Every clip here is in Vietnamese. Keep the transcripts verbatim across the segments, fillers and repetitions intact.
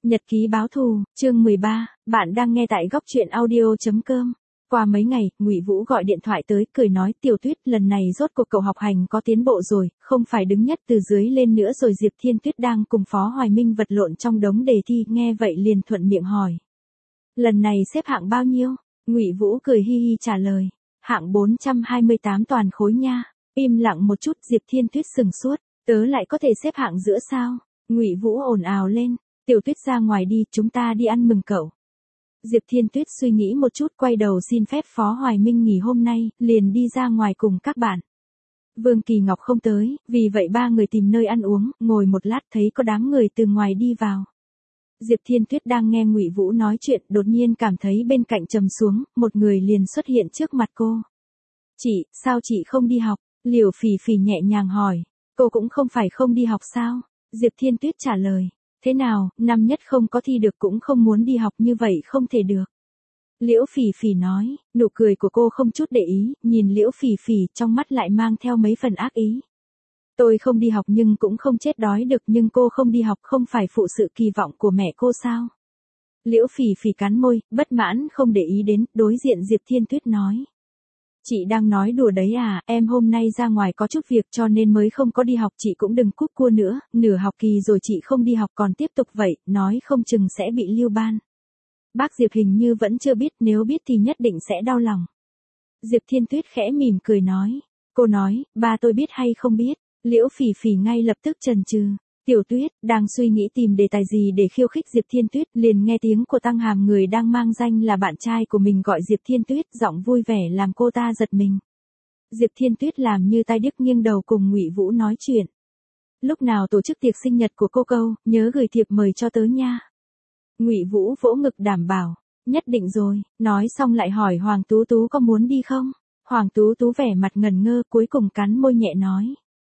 Nhật ký báo thù, chương mười ba, bạn đang nghe tại góc truyện audio.com. Qua mấy ngày, Ngụy Vũ gọi điện thoại tới, cười nói, Tiểu Tuyết, lần này rốt cuộc cậu học hành có tiến bộ rồi, không phải đứng nhất từ dưới lên nữa rồi. Diệp Thiên Tuyết đang cùng Phó Hoài Minh vật lộn trong đống đề thi, nghe vậy liền thuận miệng hỏi. Lần này xếp hạng bao nhiêu? Ngụy Vũ cười hi hi trả lời. Hạng bốn trăm hai mươi tám toàn khối nha. Im lặng một chút, Diệp Thiên Tuyết sừng sốt, tớ lại có thể xếp hạng giữa sao? Ngụy Vũ ồn ào lên. Tiểu Tuyết ra ngoài đi, chúng ta đi ăn mừng cậu. Diệp Thiên Tuyết suy nghĩ một chút, quay đầu xin phép Phó Hoài Minh nghỉ hôm nay, liền đi ra ngoài cùng các bạn. Vương Kỳ Ngọc không tới, vì vậy ba người tìm nơi ăn uống, ngồi một lát thấy có đám người từ ngoài đi vào. Diệp Thiên Tuyết đang nghe Ngụy Vũ nói chuyện, đột nhiên cảm thấy bên cạnh trầm xuống, một người liền xuất hiện trước mặt cô. Chị, sao chị không đi học? Liễu Phỉ Phỉ nhẹ nhàng hỏi. Cô cũng không phải không đi học sao? Diệp Thiên Tuyết trả lời. Thế nào, năm nhất không có thi được cũng không muốn đi học, như vậy không thể được. Liễu Phỉ Phỉ nói, nụ cười của cô không chút để ý, nhìn Liễu Phỉ Phỉ trong mắt lại mang theo mấy phần ác ý. Tôi không đi học nhưng cũng không chết đói được, nhưng cô không đi học không phải phụ sự kỳ vọng của mẹ cô sao? Liễu Phỉ Phỉ cắn môi, bất mãn không để ý đến, đối diện Diệp Thiên Tuyết nói. Chị đang nói đùa đấy à, em hôm nay ra ngoài có chút việc cho nên mới không có đi học, chị cũng đừng cúp cua nữa, nửa học kỳ rồi chị không đi học còn tiếp tục vậy, nói không chừng sẽ bị lưu ban. Bác Diệp hình như vẫn chưa biết, nếu biết thì nhất định sẽ đau lòng. Diệp Thiên Tuyết khẽ mỉm cười nói. Cô nói, ba tôi biết hay không biết? Liễu Phỉ Phỉ ngay lập tức chần chừ. Tiểu Tuyết, đang suy nghĩ tìm đề tài gì để khiêu khích Diệp Thiên Tuyết, liền nghe tiếng của Tăng Hàm, người đang mang danh là bạn trai của mình, gọi Diệp Thiên Tuyết, giọng vui vẻ làm cô ta giật mình. Diệp Thiên Tuyết làm như tai điếc, nghiêng đầu cùng Ngụy Vũ nói chuyện. Lúc nào tổ chức tiệc sinh nhật của cô câu, nhớ gửi thiệp mời cho tớ nha. Ngụy Vũ vỗ ngực đảm bảo, nhất định rồi, nói xong lại hỏi Hoàng Tú Tú có muốn đi không? Hoàng Tú Tú vẻ mặt ngần ngơ, cuối cùng cắn môi nhẹ nói.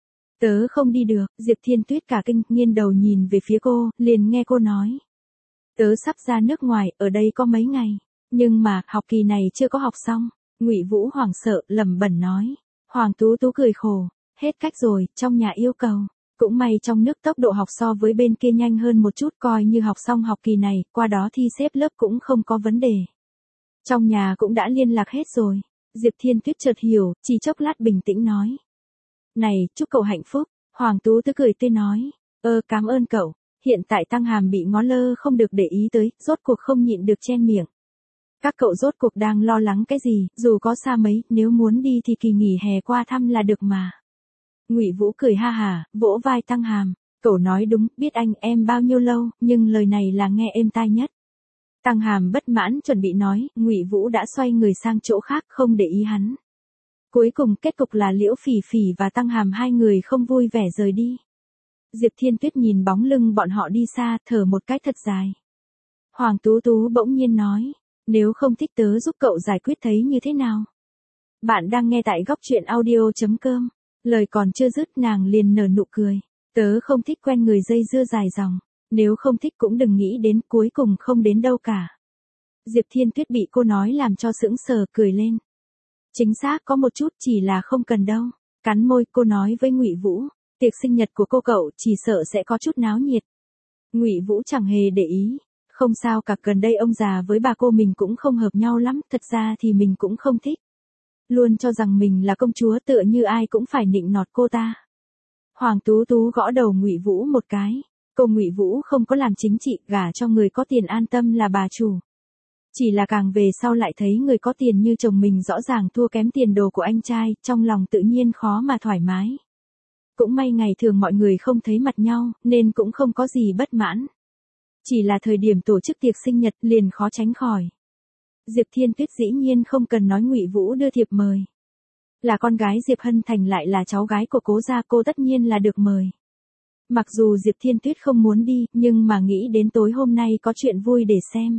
Tớ không đi được. Diệp Thiên Tuyết cả kinh, nghiêng đầu nhìn về phía cô, liền nghe cô nói. Tớ sắp ra nước ngoài, ở đây có mấy ngày. Nhưng mà, học kỳ này chưa có học xong. Ngụy Vũ hoảng sợ, lẩm bẩm nói. Hoàng Tú Tú cười khổ. Hết cách rồi, trong nhà yêu cầu. Cũng may trong nước tốc độ học so với bên kia nhanh hơn một chút, coi như học xong học kỳ này, qua đó thi xếp lớp cũng không có vấn đề. Trong nhà cũng đã liên lạc hết rồi. Diệp Thiên Tuyết chợt hiểu, chỉ chốc lát bình tĩnh nói. Này, chúc cậu hạnh phúc. Hoàng Tú Tú cười tươi nói. Ơ, cảm ơn cậu. Hiện tại Tăng Hàm bị ngó lơ không được để ý tới, rốt cuộc không nhịn được chen miệng. Các cậu rốt cuộc đang lo lắng cái gì, dù có xa mấy, nếu muốn đi thì kỳ nghỉ hè qua thăm là được mà. Ngụy Vũ cười ha hả, vỗ vai Tăng Hàm. Cậu nói đúng, biết anh em bao nhiêu lâu, nhưng lời này là nghe êm tai nhất. Tăng Hàm bất mãn chuẩn bị nói, Ngụy Vũ đã xoay người sang chỗ khác, không để ý hắn. Cuối cùng kết cục là Liễu Phỉ Phỉ và Tăng Hàm hai người không vui vẻ rời đi. Diệp Thiên Tuyết nhìn bóng lưng bọn họ đi xa, thở một cái thật dài. Hoàng Tú Tú bỗng nhiên nói, nếu không thích tớ giúp cậu giải quyết thấy như thế nào? Bạn đang nghe tại góc truyện audio.com. Lời còn chưa dứt nàng liền nở nụ cười. Tớ không thích quen người dây dưa dài dòng. Nếu không thích cũng đừng nghĩ đến, cuối cùng không đến đâu cả. Diệp Thiên Tuyết bị cô nói làm cho sững sờ, cười lên. Chính xác, có một chút, chỉ là không cần đâu. Cắn môi, cô nói với Ngụy Vũ, tiệc sinh nhật của cô cậu chỉ sợ sẽ có chút náo nhiệt. Ngụy Vũ chẳng hề để ý. Không sao cả, gần đây ông già với bà cô mình cũng không hợp nhau lắm, thật ra thì mình cũng không thích. Luôn cho rằng mình là công chúa, tựa như ai cũng phải nịnh nọt cô ta. Hoàng Tú Tú gõ đầu Ngụy Vũ một cái. Cô Ngụy Vũ không có làm chính trị, gả cho người có tiền an tâm là bà chủ. Chỉ là càng về sau lại thấy người có tiền như chồng mình rõ ràng thua kém tiền đồ của anh trai, trong lòng tự nhiên khó mà thoải mái. Cũng may ngày thường mọi người không thấy mặt nhau, nên cũng không có gì bất mãn. Chỉ là thời điểm tổ chức tiệc sinh nhật liền khó tránh khỏi. Diệp Thiên Tuyết dĩ nhiên không cần nói Ngụy Vũ đưa thiệp mời. Là con gái Diệp Hân Thành lại là cháu gái của Cố gia, cô tất nhiên là được mời. Mặc dù Diệp Thiên Tuyết không muốn đi, nhưng mà nghĩ đến tối hôm nay có chuyện vui để xem.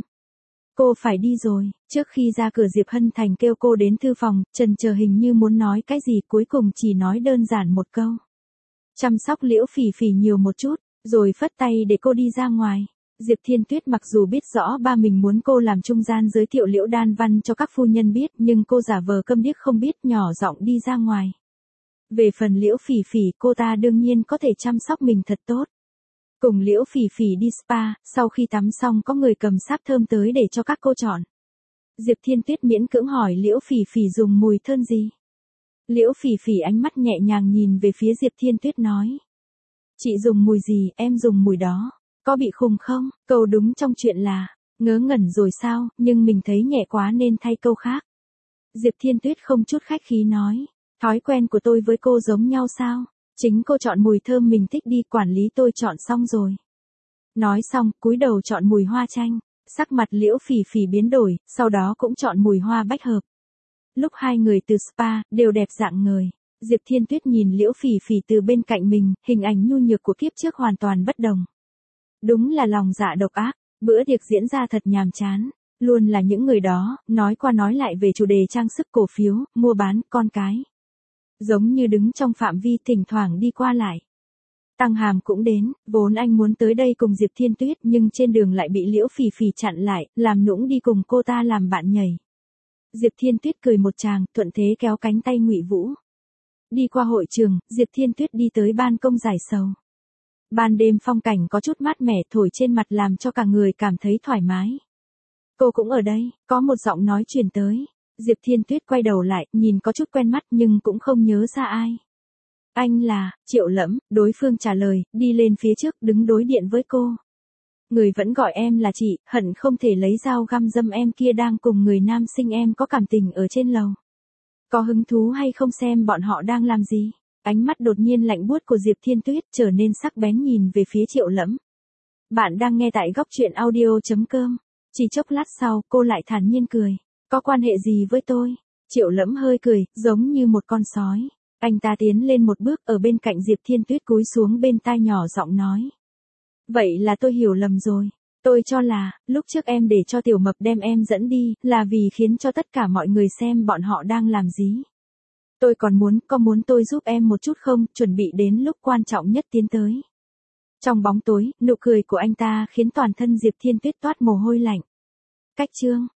Cô phải đi rồi. Trước khi ra cửa Diệp Hân Thành kêu cô đến thư phòng, chần chờ hình như muốn nói cái gì, cuối cùng chỉ nói đơn giản một câu. Chăm sóc Liễu Phỉ Phỉ nhiều một chút, rồi phất tay để cô đi ra ngoài. Diệp Thiên Tuyết mặc dù biết rõ ba mình muốn cô làm trung gian giới thiệu Liễu Đan Văn cho các phu nhân biết, nhưng cô giả vờ câm điếc không biết, nhỏ giọng đi ra ngoài. Về phần Liễu Phỉ Phỉ, cô ta đương nhiên có thể chăm sóc mình thật tốt. Cùng Liễu Phỉ Phỉ đi spa, sau khi tắm xong có người cầm sáp thơm tới để cho các cô chọn. Diệp Thiên Tuyết miễn cưỡng hỏi Liễu Phỉ Phỉ dùng mùi thơm gì. Liễu Phỉ Phỉ ánh mắt nhẹ nhàng nhìn về phía Diệp Thiên Tuyết nói. Chị dùng mùi gì, em dùng mùi đó. Có bị khùng không? Câu đúng trong chuyện là, ngớ ngẩn rồi sao, nhưng mình thấy nhẹ quá nên thay câu khác. Diệp Thiên Tuyết không chút khách khí nói. Thói quen của tôi với cô giống nhau sao? Chính cô chọn mùi thơm mình thích đi, quản lý tôi chọn xong rồi. Nói xong, cúi đầu chọn mùi hoa chanh. Sắc mặt Liễu Phỉ Phỉ biến đổi, sau đó cũng chọn mùi hoa bách hợp. Lúc hai người từ spa, đều đẹp rạng ngời. Diệp Thiên Tuyết nhìn Liễu Phỉ Phỉ từ bên cạnh mình, hình ảnh nhu nhược của kiếp trước hoàn toàn bất đồng. Đúng là lòng dạ độc ác, bữa tiệc diễn ra thật nhàm chán. Luôn là những người đó, nói qua nói lại về chủ đề trang sức cổ phiếu, mua bán, con cái. Giống như đứng trong phạm vi thỉnh thoảng đi qua lại. Tăng Hàm cũng đến, vốn anh muốn tới đây cùng Diệp Thiên Tuyết nhưng trên đường lại bị Liễu Phỉ Phỉ chặn lại, làm nũng đi cùng cô ta làm bạn nhảy. Diệp Thiên Tuyết cười một tràng, thuận thế kéo cánh tay Ngụy Vũ. Đi qua hội trường, Diệp Thiên Tuyết đi tới ban công giải sầu. Ban đêm phong cảnh có chút mát mẻ thổi trên mặt làm cho cả người cảm thấy thoải mái. Cô cũng ở đây, có một giọng nói truyền tới. Diệp Thiên Tuyết quay đầu lại, nhìn có chút quen mắt nhưng cũng không nhớ ra ai. Anh là, Triệu Lẫm, đối phương trả lời, đi lên phía trước, đứng đối diện với cô. Người vẫn gọi em là chị, hận không thể lấy dao găm dâm em kia đang cùng người nam sinh em có cảm tình ở trên lầu. Có hứng thú hay không xem bọn họ đang làm gì? Ánh mắt đột nhiên lạnh buốt của Diệp Thiên Tuyết trở nên sắc bén nhìn về phía Triệu Lẫm. Bạn đang nghe tại góc truyện audio chấm com. Chỉ chốc lát sau, cô lại thản nhiên cười. Có quan hệ gì với tôi? Triệu Lẫm hơi cười, giống như một con sói. Anh ta tiến lên một bước ở bên cạnh Diệp Thiên Tuyết cúi xuống bên tai nhỏ giọng nói. Vậy là tôi hiểu lầm rồi. Tôi cho là, lúc trước em để cho Tiểu Mập đem em dẫn đi, là vì khiến cho tất cả mọi người xem bọn họ đang làm gì. Tôi còn muốn, có muốn tôi giúp em một chút không, chuẩn bị đến lúc quan trọng nhất tiến tới. Trong bóng tối, nụ cười của anh ta khiến toàn thân Diệp Thiên Tuyết toát mồ hôi lạnh. Cách chương.